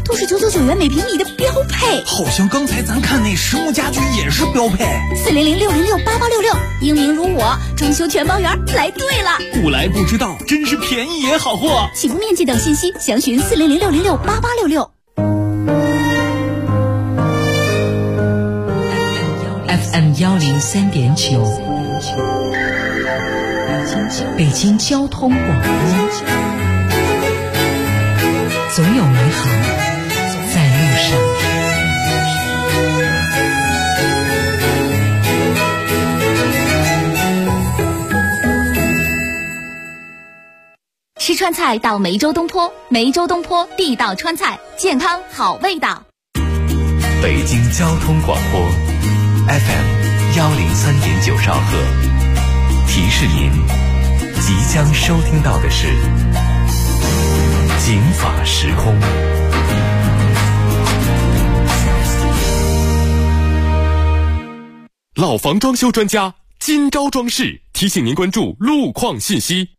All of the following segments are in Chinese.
都是999元每平米的标配。 好像刚才咱看那实木家居也是标配。 400-606-8866，英明如我，装修全包圆，来对了。 不来不知道，真是便宜也好货。 起步面积等信息详询400-606-8866。 FM 103.9，北京交通广播，总有美好在路上。 吃川菜到梅州东坡，梅州东坡地道川菜，健康好味道。 北京交通广播 FM 103.9兆赫，提示您即将收听到的是警法时空。 老房装修专家今朝装饰提醒您关注路况信息。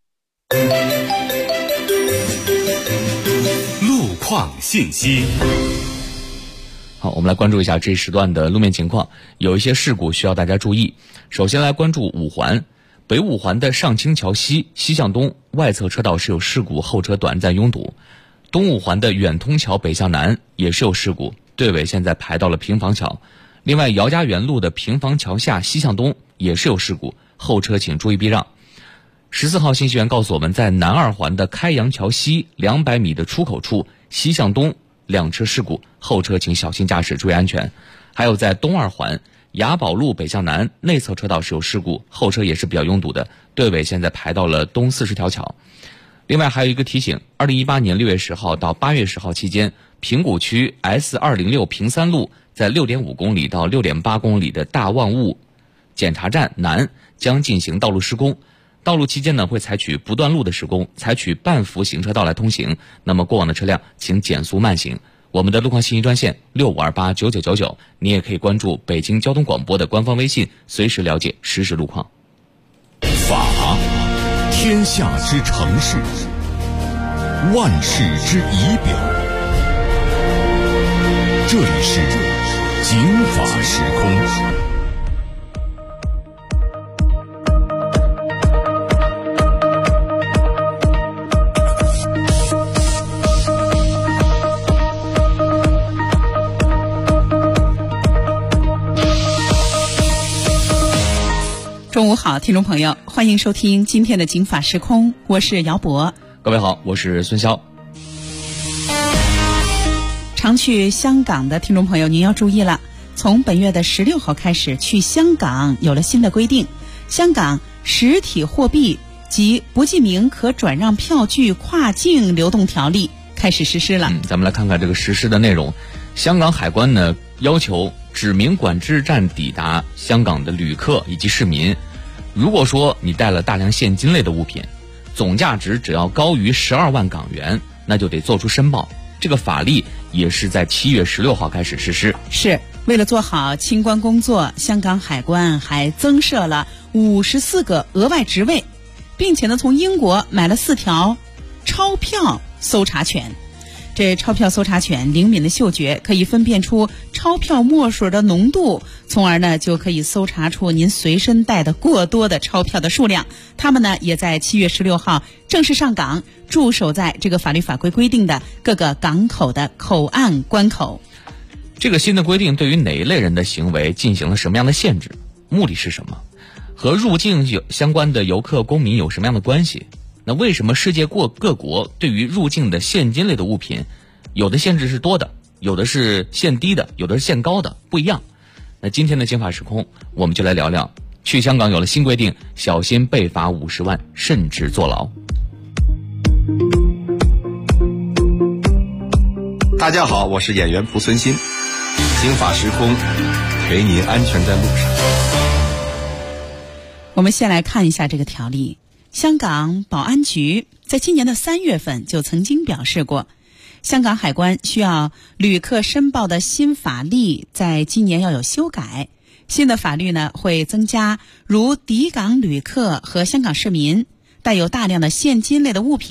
路况信息。 好，我们来关注一下这一时段的路面情况，有一些事故需要大家注意。首先来关注五环，北五环的上清桥西西向东外侧车道是有事故，后车短暂拥堵。东五环的远通桥北向南也是有事故，队尾现在排到了平房桥。另外姚家园路的平房桥下西向东也是有事故，后车请注意避让。14号信息员告诉我们，在南二环的开阳桥西200米的出口处西向东两车事故，后车请小心驾驶，注意安全。还有在东二环雅宝路北向南内侧车道是有事故，后车也是比较拥堵的，队尾现在排到了东40条桥。另外还有一个提醒，2018年6月10号到8月10号期间，平谷区 S206 平三路在6.5公里到6.8公里的大万物检查站南将进行道路施工，道路期间呢会采取不断路的施工，采取半幅行车道来通行，那么过往的车辆请减速慢行。我们的路况信息专线65289999，你也可以关注北京交通广播的官方微信，随时了解实时路况。 法，天下之城市，万世之仪表。这里是警法时空。 中午好，听众朋友，欢迎收听今天的警法时空，我是姚博。 各位好，我是孙潇。 常去香港的听众朋友，您要注意了，从本月的16号开始，去香港有了新的规定，香港实体货币及不记名可转让票据跨境流动条例开始实施了。 咱们来看看这个实施的内容。香港海关呢要求指明管制站抵达香港的旅客以及市民，如果说你带了大量现金类的物品，总价值只要高于12万港元，那就得做出申报。这个法律也是在7月16号开始实施。 是为了做好清关工作，香港海关还增设了54个额外职位，并且呢从英国买了4条钞票搜查犬。这钞票搜查犬灵敏的嗅觉可以分辨出钞票墨水的浓度，从而呢就可以搜查出您随身带的过多的钞票的数量。他们呢也在7月16号正式上岗，驻守在这个法律法规规定的各个港口的口岸关口。 这个新的规定对于哪一类人的行为进行了什么样的限制？目的是什么？和入境相关的游客公民有什么样的关系？那为什么世界各国对于入境的现金类的物品，有的限制是多的，有的是限低的，有的是限高的，不一样。那今天的警法时空，我们就来聊聊，去香港有了新规定，小心被罚50万，甚至坐牢。 大家好，我是演员蒲存昕，警法时空，陪您安全在路上。 我们先来看一下这个条例。香港保安局在今年的3月份就曾经表示过，香港海关需要旅客申报的新法律在今年要有修改。新的法律呢会增加如抵港旅客和香港市民带有大量的现金类的物品，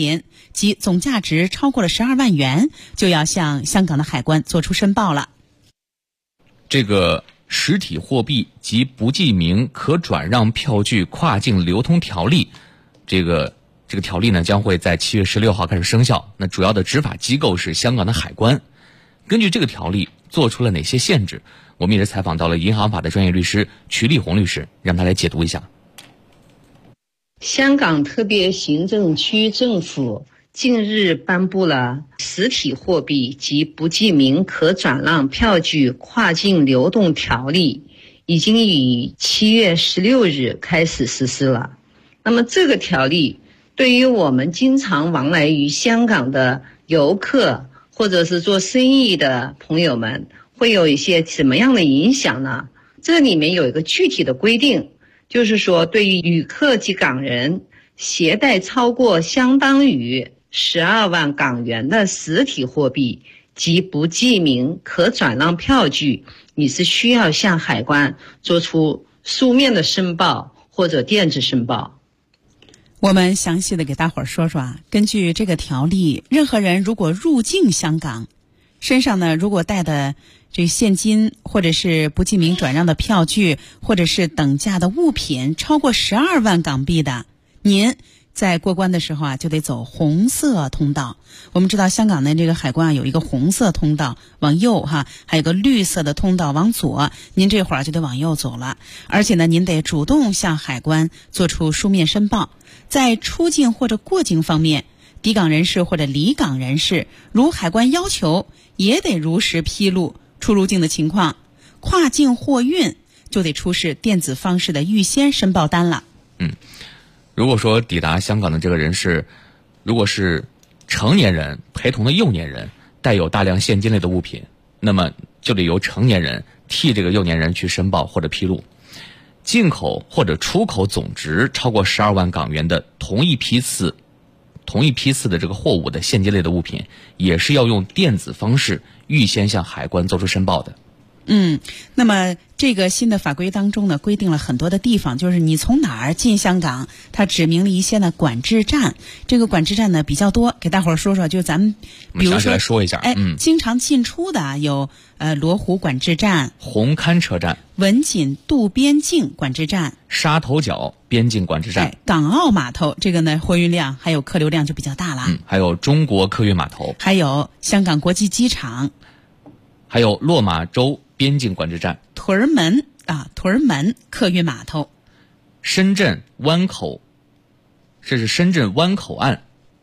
及总价值超过了12万元，就要向香港的海关做出申报了。 这个实体货币及不记名可转让票据跨境流通条例，这个条例呢将会在7月16号开始生效。那主要的执法机构是香港的海关。根据这个条例做出了哪些限制？我们也是采访到了银行法的专业律师瞿立红律师，让他来解读一下。 香港特别行政区政府近日颁布了实体货币及不记名可转让票据跨境流动条例，已经于7月16日开始实施了。那么这个条例对于我们经常往来于香港的游客或者是做生意的朋友们会有一些什么样的影响呢？这里面有一个具体的规定，就是说对于旅客及港人携带超过相当于12万港元的实体货币及不记名可转让票据，你是需要向海关做出书面的申报或者电子申报。 我们详细的给大伙儿说说啊，根据这个条例，任何人如果入境香港，身上呢如果带的这现金或者是不记名转让的票据或者是等价的物品超过12万港币的，您在过关的时候啊就得走红色通道。我们知道香港的这个海关啊有一个红色通道往右哈，还有个绿色的通道往左，您这会儿就得往右走了。而且呢您得主动向海关做出书面申报。在出境或者过境方面，抵港人士或者离港人士如海关要求也得如实披露出入境的情况。跨境货运就得出示电子方式的预先申报单了。 如果说抵达香港的这个人士如果是成年人陪同的幼年人带有大量现金类的物品，那么就得由成年人替这个幼年人去申报或者披露。进口或者出口总值超过12万港元的同一批次的这个货物的现金类的物品，也是要用电子方式预先向海关做出申报的。 那么这个新的法规当中呢，规定了很多的地方，就是你从哪儿进香港，它指明了一些呢管制站。这个管制站呢比较多，给大伙儿说说，就咱们比如说来说一下， 经常进出的有罗湖管制站、 红磡车站、 文锦渡边境管制站、 沙头角边境管制站、 港澳码头，这个呢货运量还有客流量就比较大了。 还有中国客运码头， 还有香港国际机场， 还有落马洲边境管制站、 屯门客运码头、 深圳湾口，这是深圳湾口岸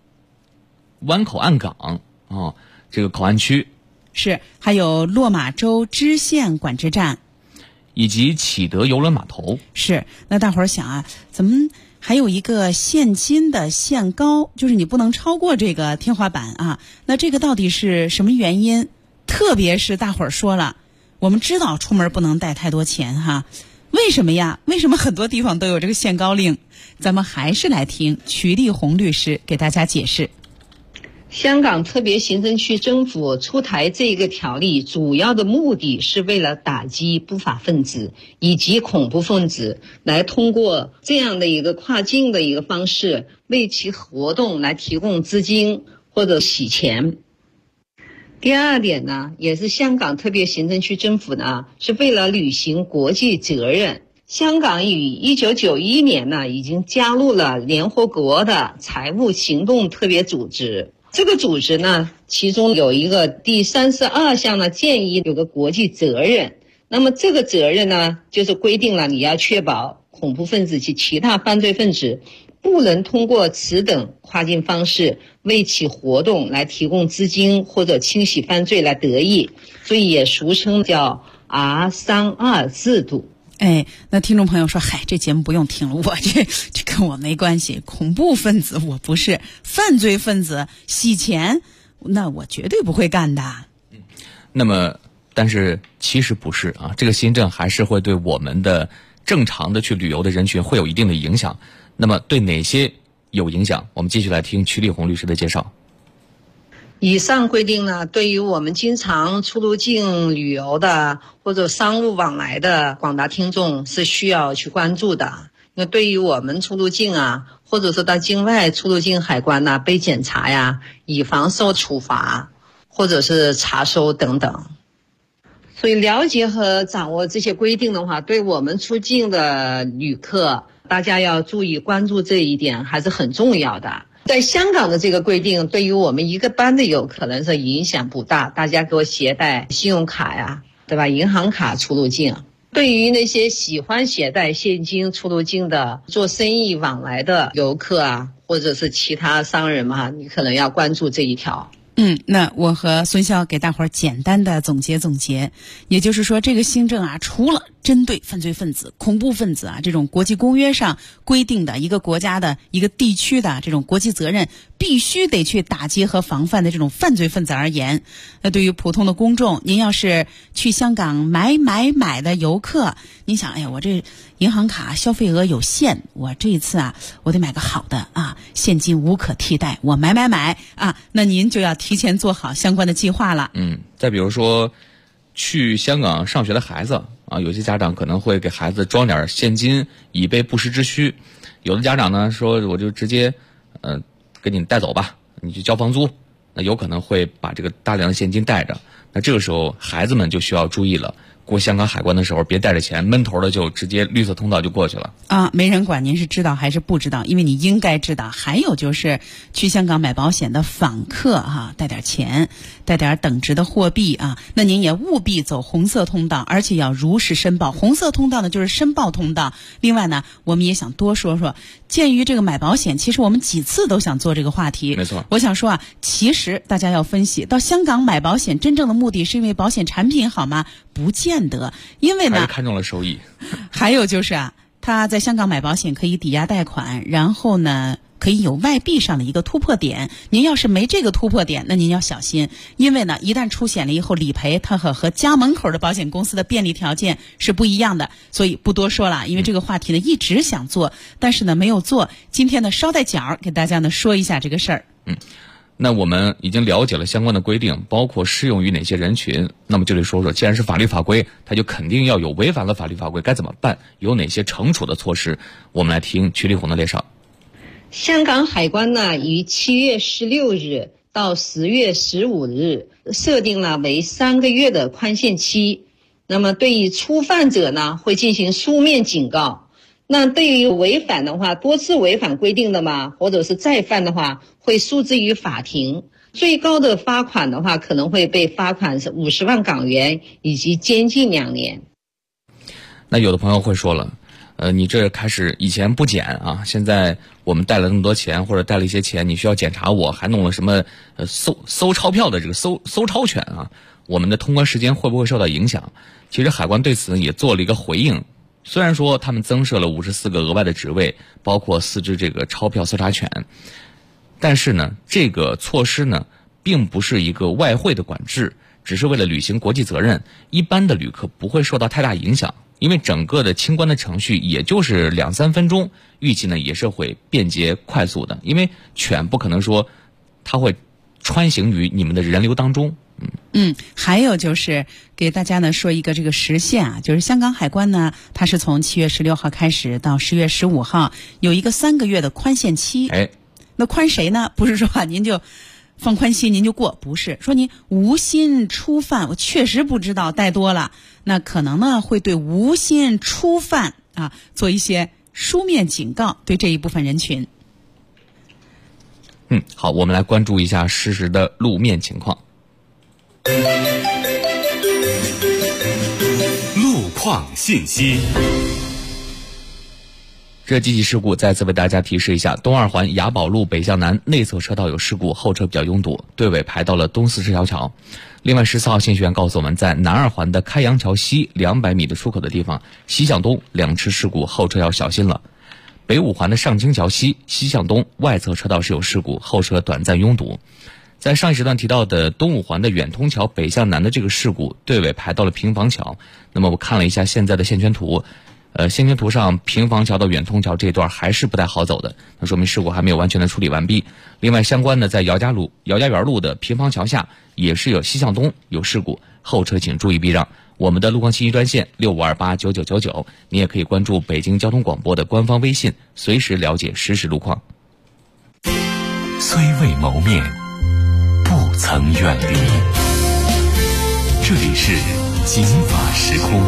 港这个口岸区是，还有落马洲支线管制站， 以及启德邮轮码头。 是，那大伙儿想啊，怎么还有一个现金的限高，就是你不能超过这个天花板啊？那这个到底是什么原因？特别是大伙儿说了，我们知道出门不能带太多钱哈，为什么呀？为什么很多地方都有这个限高令？咱们还是来听瞿立红律师给大家解释。 香港特别行政区政府出台这个条例，主要的目的是为了打击不法分子以及恐怖分子，来通过这样的一个跨境的一个方式，为其活动来提供资金或者洗钱。第二点呢，也是香港特别行政区政府呢，是为了履行国际责任。香港于1991年呢，已经加入了联合国的财务行动特别组织。这个组织呢，其中有一个第32项呢，建议有个国际责任。那么这个责任呢，就是规定了你要确保恐怖分子及其他犯罪分子不能通过此等跨境方式为其活动来提供资金或者清洗犯罪来得益，所以也俗称叫 R32制度。 那听众朋友说，嗨，这节目不用听了，我这跟我没关系，恐怖分子我不是，犯罪分子洗钱，那我绝对不会干的。 那么，但是其实不是啊，这个新政还是会对我们的正常的去旅游的人群会有一定的影响。那么对哪些有影响？我们继续来听瞿立红律师的介绍。 以上规定呢，对于我们经常出入境旅游的或者商务往来的广大听众是需要去关注的。因为对于我们出入境啊， 或者是到境外出入境海关呐被检查呀，以防受处罚或者是查收等等。所以了解和掌握这些规定的话，对我们出境的旅客，大家要注意关注这一点还是很重要的。在香港的这个规定对于我们一个班的游客呢是影响不大，大家给我携带信用卡呀，对吧，银行卡出入境。对于那些喜欢携带现金出入境的做生意往来的游客啊，或者是其他商人嘛，你可能要关注这一条。 那我和孙潇给大伙儿简单的总结，也就是说，这个新政啊，除了针对犯罪分子、恐怖分子啊这种国际公约上规定的一个国家的一个地区的这种国际责任必须得去打击和防范的这种犯罪分子而言，那对于普通的公众，您要是去香港买的游客，您想，我这银行卡消费额有限，我这一次啊，我得买个好的啊，现金无可替代，我买啊，那您就要提前做好相关的计划了。 再比如说去香港上学的孩子啊，有些家长可能会给孩子装点现金以备不时之需，有的家长呢说我就直接给你带走吧，你去交房租，那有可能会把这个大量的现金带着，那这个时候孩子们就需要注意了，过香港海关的时候别带着钱闷头的就直接绿色通道就过去了啊！没人管您是知道还是不知道，因为你应该知道。还有就是去香港买保险的访客带点钱，带点等值的货币啊，那您也务必走红色通道，而且要如实申报。红色通道呢就是申报通道。另外呢，我们也想多说说，鉴于这个买保险，其实我们几次都想做这个话题。 没错， 我想说其实大家要分析，到香港买保险真正的目的是因为保险产品好吗？不见得，因为呢， 还是看中了收益。 还有就是他在香港买保险可以抵押贷款，然后呢可以有外币上的一个突破点。您要是没这个突破点，那您要小心，因为呢一旦出险了以后理赔，它和家门口的保险公司的便利条件是不一样的。所以不多说了，因为这个话题呢一直想做，但是呢没有做。今天呢捎带脚给大家呢说一下这个事儿。 那我们已经了解了相关的规定，包括适用于哪些人群。那么就得说说，既然是法律法规，它就肯定要有违反了法律法规该怎么办，有哪些惩处的措施。我们来听曲丽红的介绍。 香港海关呢，于7月16日到10月15日设定了为3个月的宽限期。那么对于初犯者呢，会进行书面警告。那对于违反的话，多次违反规定的嘛，或者是再犯的话，会诉之于法庭。最高的罚款的话，可能会被罚款是50万港元，以及监禁2年。 那有的朋友会说了，你这开始以前不检啊，现在我们带了那么多钱，或者带了一些钱，你需要检查我，还弄了什么搜钞票的这个搜钞权啊，我们的通关时间会不会受到影响？其实海关对此也做了一个回应。虽然说他们增设了54个额外的职位，包括4支这个钞票搜查权，但是呢，这个措施呢，并不是一个外汇的管制，只是为了履行国际责任，一般的旅客不会受到太大影响，因为整个的清关的程序也就是2-3分钟，预计呢也是会便捷快速的，因为犬不可能说它会穿行于你们的人流当中。 还有就是给大家呢说一个这个时限啊，就是香港海关呢，它是从7月16号开始到10月15号有一个3个月的宽限期。那宽谁呢？不是说您就放宽心您就过，不是说您无心初犯，我确实不知道带多了，那可能呢会对无心初犯做一些书面警告，对这一部分人群。 好，我们来关注一下实时的路面情况。 路况信息。 这积极事故再次为大家提示一下，东二环雅宝路北向南内侧车道有事故，后车比较拥堵，队尾排到了东四十条桥。另外14号信息员告诉我们，在南二环的开阳桥西200米的出口的地方，西向东两车事故，后车要小心了。北五环的上清桥西向东外侧车道是有事故，后车短暂拥堵。在上一时段提到的东五环的远通桥北向南的这个事故，队尾排到了平房桥。那么我看了一下现在的线圈图，线圈图上平房桥到远通桥这一段还是不太好走的，那说明事故还没有完全的处理完毕。另外相关的在姚家园路的平房桥下也是有西向东有事故，后车请注意避让。 我们的路况信息专线65289999，你也可以关注北京交通广播的官方微信，随时了解实时路况。 虽未谋面，不曾远离。这里是警法时空。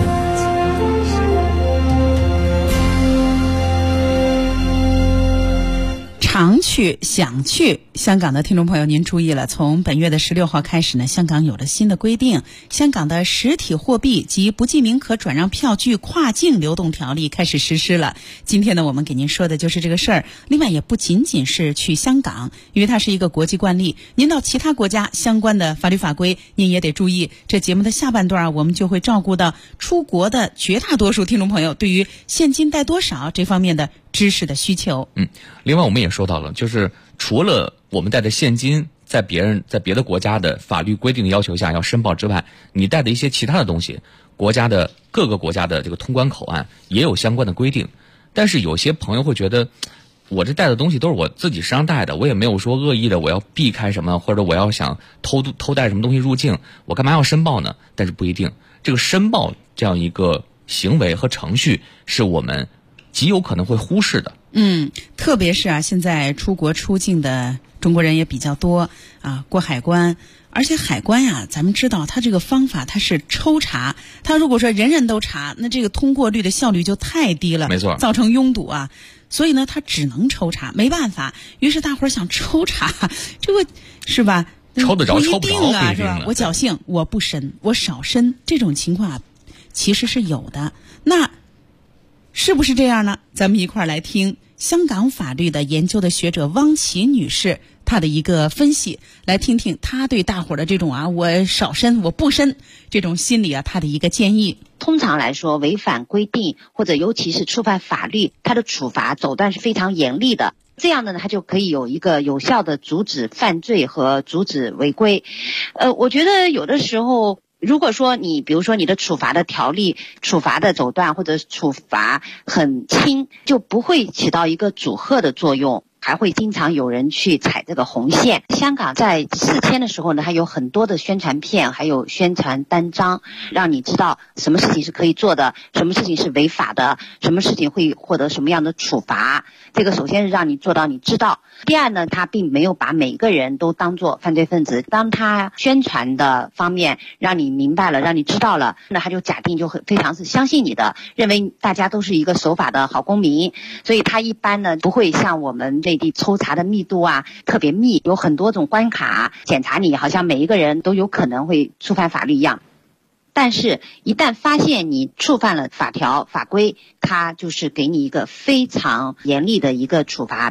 常去想去，香港的听众朋友您注意了，从本月的16号开始呢，香港有了新的规定，香港的实体货币及不记名可转让票据跨境流动条例开始实施了。今天呢，我们给您说的就是这个事儿。另外也不仅仅是去香港，因为它是一个国际惯例，您到其他国家相关的法律法规您也得注意。这节目的下半段我们就会照顾到出国的绝大多数听众朋友对于现金带多少这方面的知识的需求。 另外我们也说到了，就是除了我们带的现金在别的国家的法律规定的要求下要申报之外，你带的一些其他的东西，各个国家的这个通关口岸也有相关的规定。但是有些朋友会觉得，我这带的东西都是我自己身上带的，我也没有说恶意的我要避开什么，或者我要想偷带什么东西入境，我干嘛要申报呢？但是不一定，这个申报这样一个行为和程序是我们极有可能会忽视的。 特别是现在出国出境的中国人也比较多过海关，而且海关咱们知道它这个方法它是抽查，它如果说人人都查，那这个通过率的效率就太低了， 没错， 造成拥堵所以呢它只能抽查，没办法，于是大伙儿想抽查，这个是吧？ 抽得着抽不着是吧？我侥幸我不申，我少申，这种情况其实是有的。那是不是这样呢？咱们一块儿来听香港法律的研究的学者汪琦女士她的一个分析，来听听她对大伙儿的这种我少申我不申这种心理她的一个建议。 通常来说，违反规定或者尤其是触犯法律，它的处罚手段是非常严厉的。这样的呢，它就可以有一个有效的阻止犯罪和阻止违规。我觉得有的时候，如果说你比如说你的处罚的条例、处罚的手段或者处罚很轻，就不会起到一个阻吓的作用，还会经常有人去踩这个红线。香港在事前的时候呢，还有很多的宣传片，还有宣传单张，让你知道什么事情是可以做的，什么事情是违法的，什么事情会获得什么样的处罚。这个首先是让你做到你知道。第二呢，他并没有把每个人都当作犯罪分子。当他宣传的方面让你明白了，让你知道了，那他就假定就非常是相信你的，认为大家都是一个守法的好公民。所以他一般呢不会像我们内地抽查的密度特别密，有很多种关卡检查你，好像每一个人都有可能会触犯法律一样。但是一旦发现你触犯了法条法规，它就是给你一个非常严厉的一个处罚。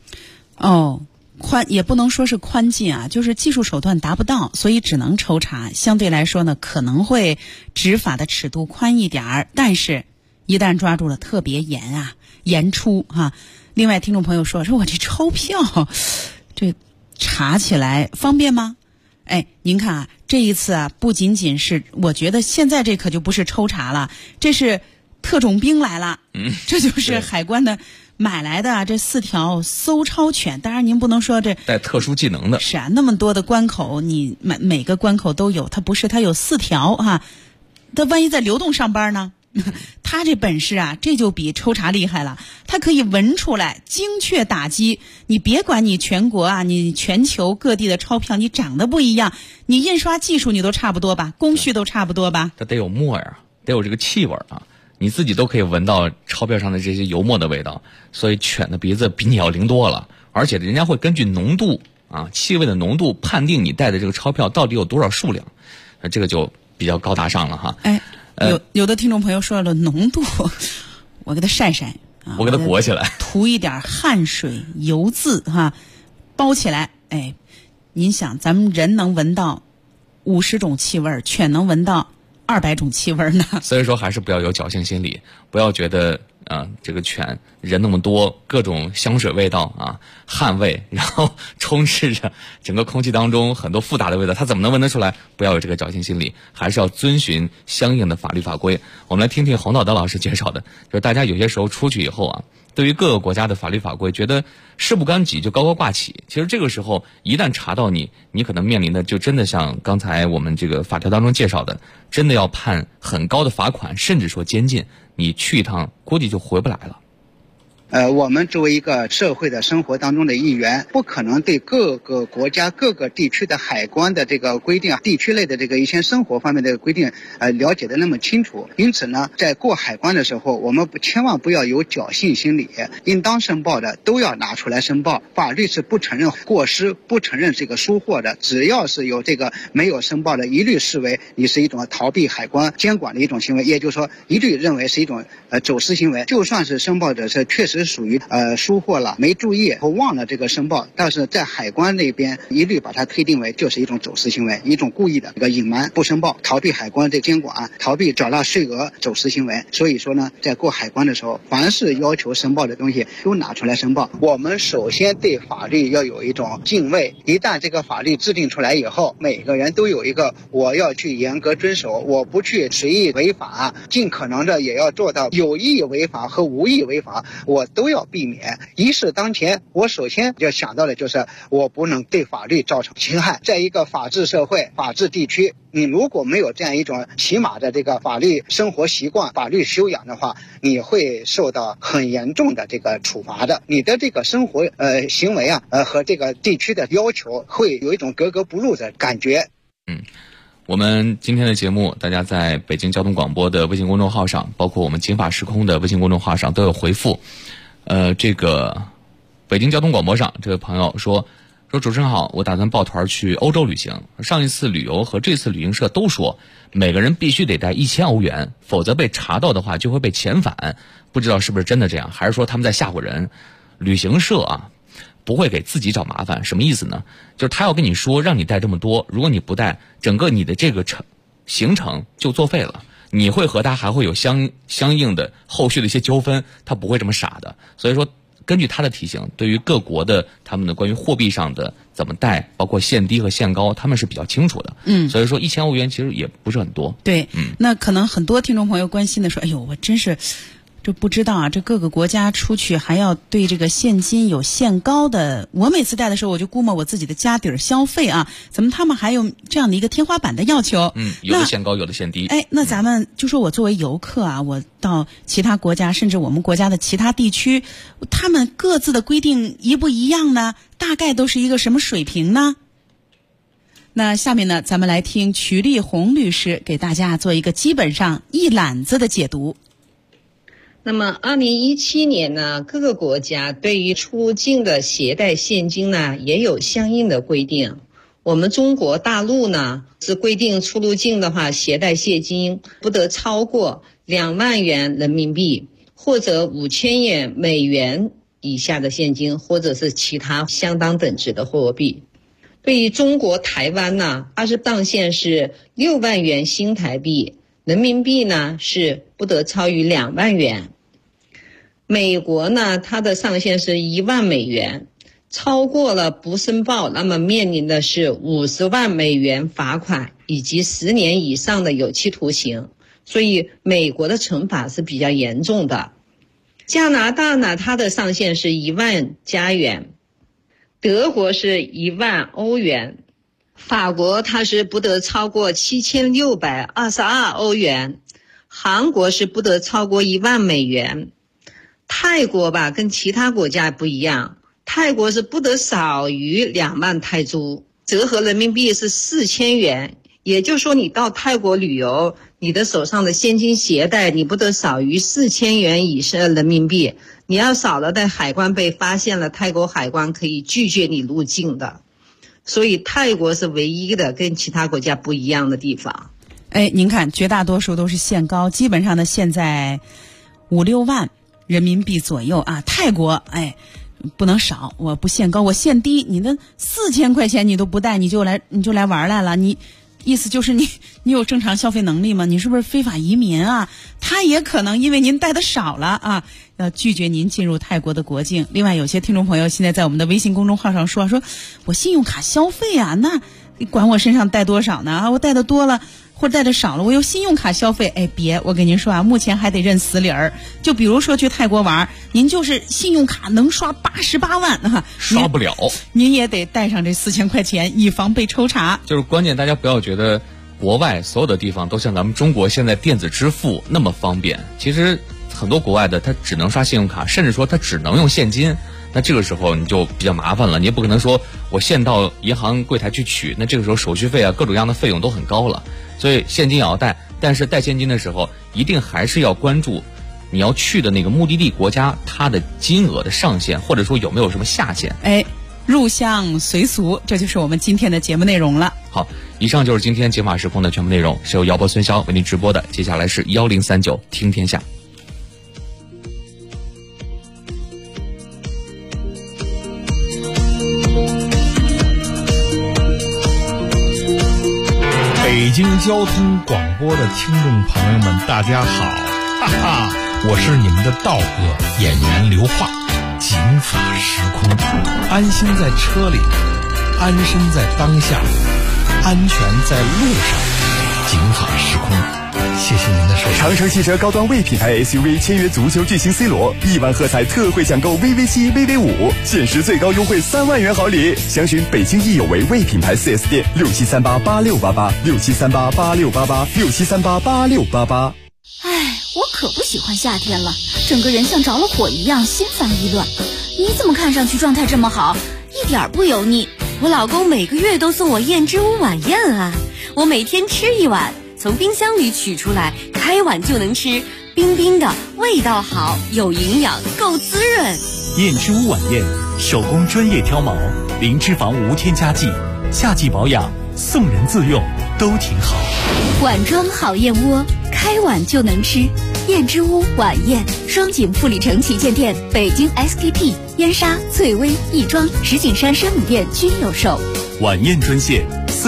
也不能说是宽禁就是技术手段达不到，所以只能抽查。相对来说呢，可能会执法的尺度宽一点儿，但是一旦抓住了特别严出另外听众朋友说我这钞票这查起来方便吗？您看这一次不仅仅是，我觉得现在这可就不是抽查了，这是特种兵来了。这就是海关的买来的这4条搜钞犬。当然您不能说这带特殊技能的， 是那么多的关口，你每个关口都有，它不是，它有4条它万一在流动上班呢？他这本事这就比抽查厉害了，他可以闻出来，精确打击。你别管你全国你全球各地的钞票你长得不一样，你印刷技术你都差不多吧，工序都差不多吧， 它得有沫得有这个气味你自己都可以闻到钞票上的这些油墨的味道，所以犬的鼻子比你要灵多了，而且人家会根据浓度气味的浓度判定你带的这个钞票到底有多少数量，这个就比较高大上了有的听众朋友说了浓度，我给它晒晒我给它裹起来， 涂一点汗水油渍包起来。您想咱们人能闻到50种气味，犬能闻到200种气味呢。 所以说还是不要有侥幸心理，不要觉得这个犬人那么多，各种香水味道汗味，然后充斥着整个空气当中很多复杂的味道，它怎么能闻得出来？不要有这个侥幸心理，还是要遵循相应的法律法规。我们来听听洪道德老师介绍的，就是大家有些时候出去以后对于各个国家的法律法规，觉得事不干己就高高挂起。其实这个时候一旦查到你可能面临的就真的像刚才我们这个法条当中介绍的，真的要判很高的罚款，甚至说监禁，你去一趟估计就回不来了。 我们作为一个社会的生活当中的一员，不可能对各个国家各个地区的海关的这个规定，地区内的这个一些生活方面的规定了解的那么清楚。因此呢，在过海关的时候，我们千万不要有侥幸心理，应当申报的都要拿出来申报。法律是不承认过失，不承认这个疏忽的，只要是有这个没有申报的，一律视为你是一种逃避海关监管的一种行为，也就是说一律认为是一种走私行为。就算是申报者是确实属于疏忽了，没注意或忘了这个申报，但是在海关那边一律把它推定为就是一种走私行为，一种故意的隐瞒不申报，逃避海关的监管，逃避缴纳税额，走私行为。所以说呢，在过海关的时候，凡是要求申报的东西都拿出来申报。我们首先对法律要有一种敬畏，一旦这个法律制定出来以后，每个人都有一个我要去严格遵守，我不去随意违法，尽可能的也要做到有意违法和无意违法我都要避免。一事当前，我首先要想到的就是我不能对法律造成侵害。在一个法治社会、法治地区，你如果没有这样一种起码的这个法律生活习惯、法律修养的话，你会受到很严重的这个处罚的。你的这个生活行为和这个地区的要求会有一种格格不入的感觉。 我们今天的节目，大家在北京交通广播的微信公众号上，包括我们金法时空的微信公众号上都有回复。这个北京交通广播上这位朋友说主持人好，我打算抱团去欧洲旅行。上一次旅游和这次旅行社都说每个人必须得带1000欧元，否则被查到的话就会被遣返。不知道是不是真的这样，还是说他们在吓唬人？旅行社不会给自己找麻烦，什么意思呢？就是他要跟你说让你带这么多，如果你不带，整个你的这个行程就作废了，你会和他还会有相应的后续的一些纠纷，他不会这么傻的。所以说根据他的提醒，对于各国的他们的关于货币上的怎么带，包括限低和限高，他们是比较清楚的。所以说1000欧元其实也不是很多。 对，那可能很多听众朋友关心的说，哎呦，我真是这不知道这各个国家出去还要对这个现金有限高的。我每次带的时候，我就估摸我自己的家底消费怎么他们还有这样的一个天花板的要求？ 有的限高，有的限低。 那咱们就说我作为游客我到其他国家，甚至我们国家的其他地区，他们各自的规定一不一样呢？大概都是一个什么水平呢？那下面呢，咱们来听曲丽红律师给大家做一个基本上一揽子的解读。 那么2017年呢，各个国家对于出入境的携带现金呢也有相应的规定。我们中国大陆呢是规定出入境的话，携带现金不得超过2万元人民币，或者5000元美元以下的现金，或者是其他相当等值的货币。对于中国台湾呢，20上限是6万元新台币，人民币呢是不得超于2万元。美国呢，它的上限是1万美元，超过了不申报，那么面临的是50万美元罚款以及10年以上的有期徒刑。所以美国的惩罚是比较严重的。加拿大呢，它的上限是1万加元，德国是1万欧元，法国它是不得超过7622欧元，韩国是不得超过1万美元。泰国跟其他国家不一样，泰国是不得少于2万泰铢，折合人民币是4000元。也就是说，你到泰国旅游，你的手上的现金携带你不得少于4000元以上人民币，你要少了在海关被发现了，泰国海关可以拒绝你入境的。所以泰国是唯一的跟其他国家不一样的地方。 您看绝大多数都是限高，基本上呢现在5-6万人民币左右泰国不能少，我不限高，我限低，你的4000块钱你都不带，你就来玩来了，你意思就是你有正常消费能力吗？你是不是非法移民他也可能因为您带的少了要拒绝您进入泰国的国境。另外有些听众朋友现在在我们的微信公众号上说我信用卡消费那你管我身上带多少呢我带的多了， 或者带的少了，我有信用卡消费，哎，别，我跟您说啊，目前还得认死理儿。就比如说去泰国玩，您就是信用卡能刷88万啊， 刷不了， 您也得带上这4000块钱，以防被抽查。 就是关键，大家不要觉得国外所有的地方都像咱们中国现在电子支付那么方便，其实很多国外的它只能刷信用卡，甚至说它只能用现金。那这个时候你就比较麻烦了，你也不可能说我现到银行柜台去取，那这个时候手续费啊各种各样的费用都很高了，所以现金也要带，但是带现金的时候一定还是要关注你要去的那个目的地国家它的金额的上限，或者说有没有什么下限。 哎，入乡随俗，这就是我们今天的节目内容了。 好，以上就是今天解码时空的全部内容，是由姚波孙潇为您直播的，接下来是1039听天下。 北京交通广播的听众朋友们，大家好，哈哈，我是你们的道哥演员刘化。警法时空，安心在车里，安身在当下，安全在路上。警法时空，谢谢您的收听。 长城汽车高端 V 品牌 SUV 签约足球巨星 C 罗，1万喝彩特惠抢购 VV7、VV5，限时最高优惠3万元好礼。详询北京易有为 V 品牌 4S 店，67388688，67388688，67388688。 唉，我可不喜欢夏天了，整个人像着了火一样心烦意乱。你怎么看上去状态这么好，一点不油腻？ 我老公每个月都送我燕之屋晚宴啊，我每天吃一碗，从冰箱里取出来，开碗就能吃，冰冰的，味道好，有营养，够滋润。 燕之屋晚宴，手工专业挑毛，零脂肪无添加剂，夏季保养，送人自用都挺好。 碗装好燕窝，开碗就能吃。燕之屋晚宴，双井富力城旗舰店、北京 SKP、燕莎、翠微、亦庄、石景山生米店均有售。 晚宴专线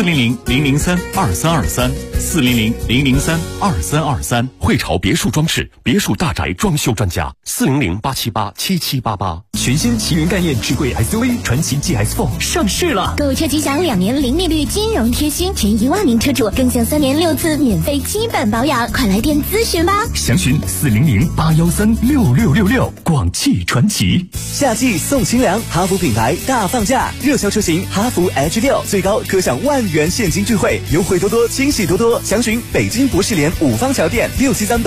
400-003-2323，400-003-2323。 汇潮别墅装饰，别墅大宅装修专家，400-878-7788。 全新奇云概念智慧 SUV 传祺 GS4 上市了， 购车吉祥2年零利率金融贴心，前1万名车主更享3年6次免费基本保养，快来电咨询吧。 详询400-813-6666。广汽传祺。 夏季送清凉，哈弗品牌大放价，热销车型哈弗 H6最高可享万元现金钜惠，优惠多多，惊喜多多。详询北京博士联5方桥店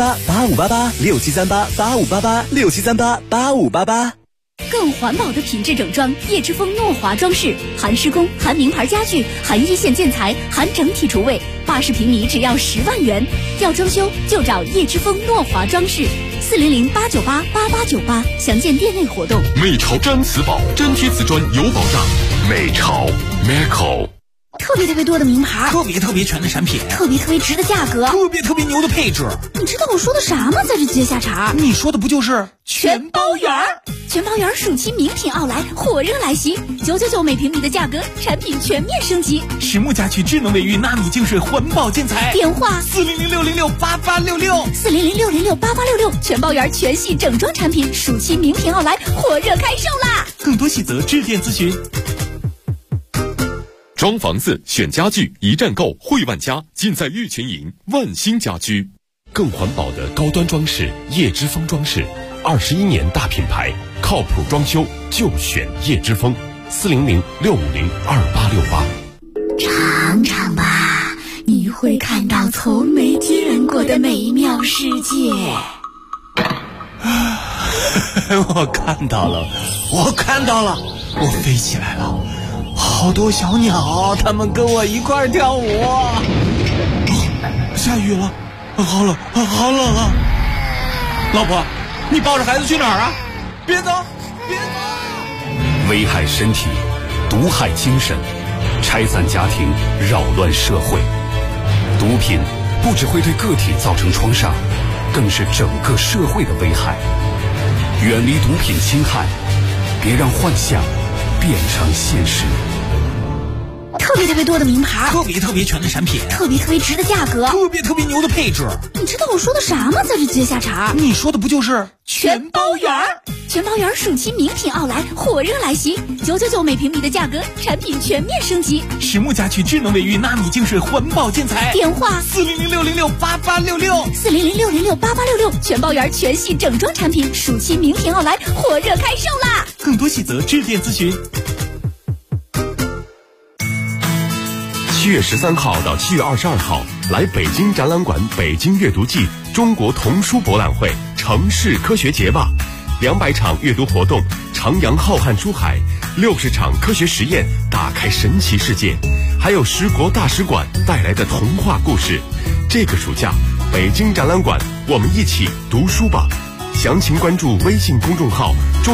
，6738-8588，6738-8588，6738-8588。 更环保的品质整装，叶之峰诺华装饰，含施工，含名牌家具，含一线建材，含整体厨卫，80平米只要10万元。要装修就找叶之峰诺华装饰，400-898-8898，详见店内活动。 美潮毡瓷宝，粘贴瓷砖有保障。美潮 Meco。 特别多的名牌， 特别全的产品， 特别值的价格， 特别牛的配置。 你知道我说的啥吗？在这接下茬， 你说的不就是全包圆？ 全包圆暑期名品奥莱火热来袭，999每平米的价格，产品全面升级。 实木家居智能卫浴纳米净水环保建材， 电话 400-606-8866，400-606-8866， 全包圆全系整装产品，暑期名品奥莱火热开售啦！ 更多细则致电咨询。 装房子选家具，一站购汇万家，尽在玉泉营万兴家居。更环保的高端装饰，叶之峰装饰，21年大品牌，靠谱装修就选叶之峰，400-650-2868。 尝尝吧，你会看到从没见过的美妙世界。 我看到了，我飞起来了。好多小鸟，它们跟我一块跳舞。下雨了，好冷啊！老婆，你抱着孩子去哪儿啊？别走！ 危害身体，毒害精神，拆散家庭，扰乱社会。毒品不只会对个体造成创伤，更是整个社会的危害。远离毒品侵害，别让幻想变成现实。 特别多的名牌， 特别全的产品， 特别值的价格， 特别牛的配置。 你知道我说的啥吗？在这接下茬， 你说的不就是全包圆？ 全包圆暑期名品奥莱火热来袭，999每平米的价格，产品全面升级。 实木家具智能卫浴纳米净水环保建材， 电话 400-606-8866，400-606-8866， 全包圆全系整装产品，暑期名品奥莱火热开售啦！ 更多细则致电咨询。 7月13号到7月22号，来北京展览馆北京阅读季中国童书博览会城市科学节吧，200场阅读活动，徜徉浩瀚书海，60场科学实验，打开神奇世界，还有10国大使馆带来的童话故事。这个暑假，北京展览馆，我们一起读书吧！详情关注微信公众号中